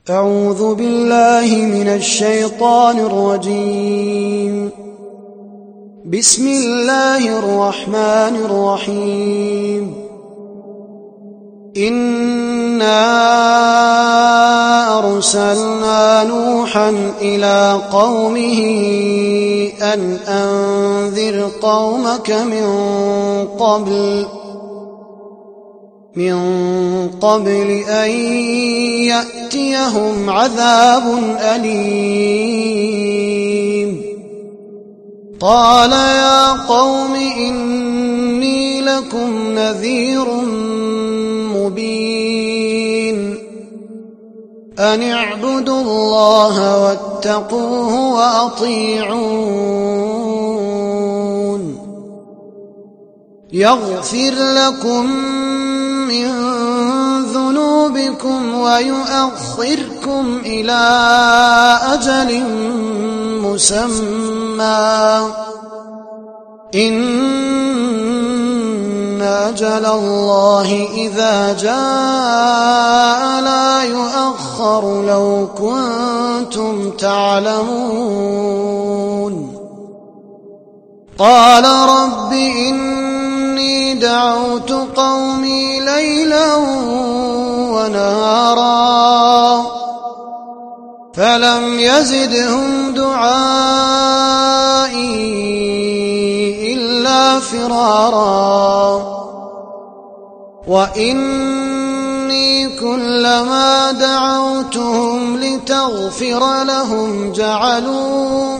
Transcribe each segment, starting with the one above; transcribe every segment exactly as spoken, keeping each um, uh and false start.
أعوذ بالله من الشيطان الرجيم. بسم الله الرحمن الرحيم. إنا أرسلنا نوحا إلى قومه أن أنذر قومك من قبل من قبل أن يأتيهم عذاب أليم. قال يا قوم إني لكم نذير مبين. أن اعبدوا الله واتقوه وأطيعون. يغفر لكم من ذنوبكم ويؤخركم إلى أجل مسمى. إن أجل الله إذا جاء لا يؤخر لو كنتم تعلمون. قال رب إني دعوت قومي ليلا ونهارا فلم يزدهم دعائي إلا فرارا. وإني كلما دعوتهم لتغفر لهم جعلوا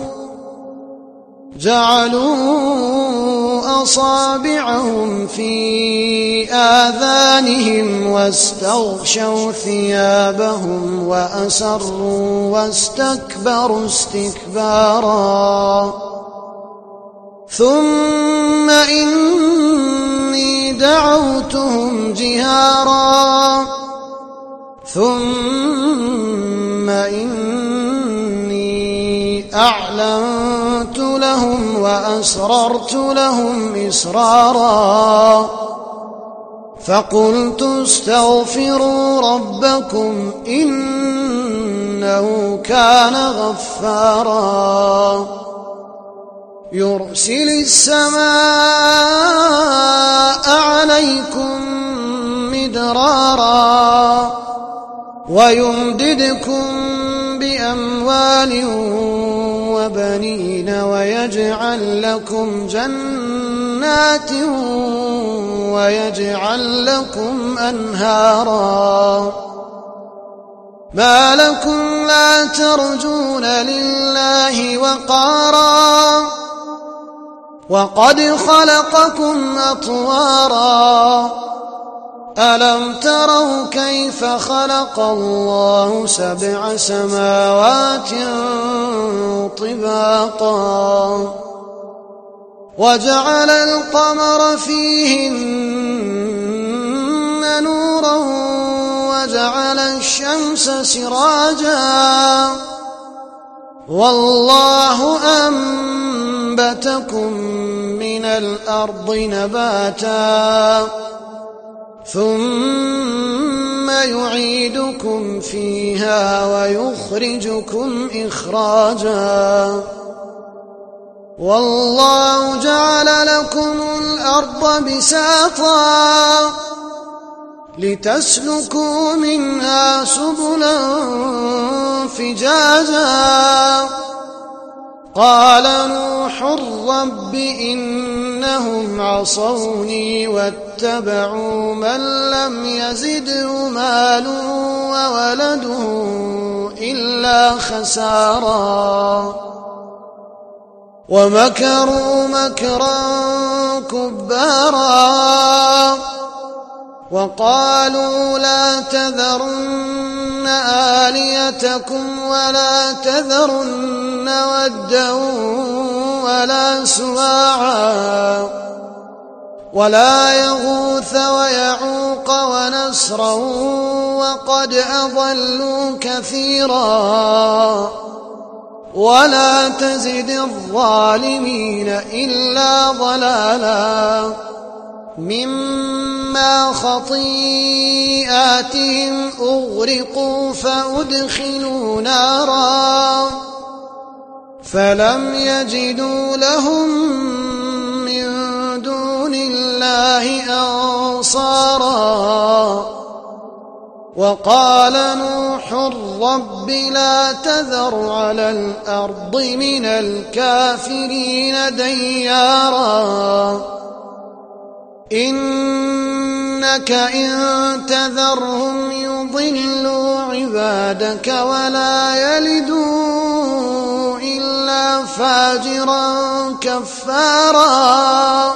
جعلوا أصابعهم في آذانهم واستغشوا ثيابهم وأسروا واستكبروا استكبارا. ثم إني دعوتهم جهارا ثم إني أعلنت لهم وأسررت لهم إسرارا. فقلت استغفروا ربكم إنه كان غفارا. يرسل السماء عليكم مدرارا ويمددكم بأموال وبنين ويجعل لكم جنات ويجعل لكم أنهارا. ما لكم لا ترجون لله وقارا وقد خلقكم أطوارا. ألم تروا كيف خلق الله سبع سماوات طباقا وجعل القمر فيهن نورا وجعل الشمس سراجا والله أنبتكم من الأرض نباتا ثم يعيدكم فيها ويخرجكم إخراجا. والله جعل لكم الأرض بساطا لتسلكوا منها سبلا فجاجا. قال نوح رب إنهم عصوني واتبعوا من لم يزده ماله وولده إلا خسارا. ومكروا مكرا كبارا وقالوا لا تذرن آليتكم ولا تذرن ودا ولا سواعا ولا يغوث ويعوق ونسرا وقد أضلوا كثيرا. ولا تزد الظالمين إلا ضلالا. مما خطيئاتهم أغرقوا فأدخلوا نارا فلم يجدوا لهم من دون الله أنصارا. وقال نوح رب لا تذر على الأرض من الكافرين ديارا إنك إن تذرهم يضلوا عبادك ولا يلدوا إلا فاجرا كفارا.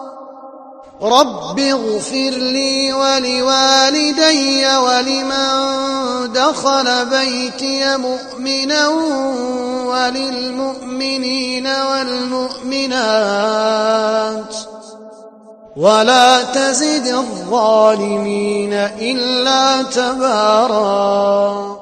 رب اغفر لي ولوالدي ولمن دخل بيتي مؤمنا وللمؤمنين والمؤمنات ولا تزد الظالمين إلا تبارا.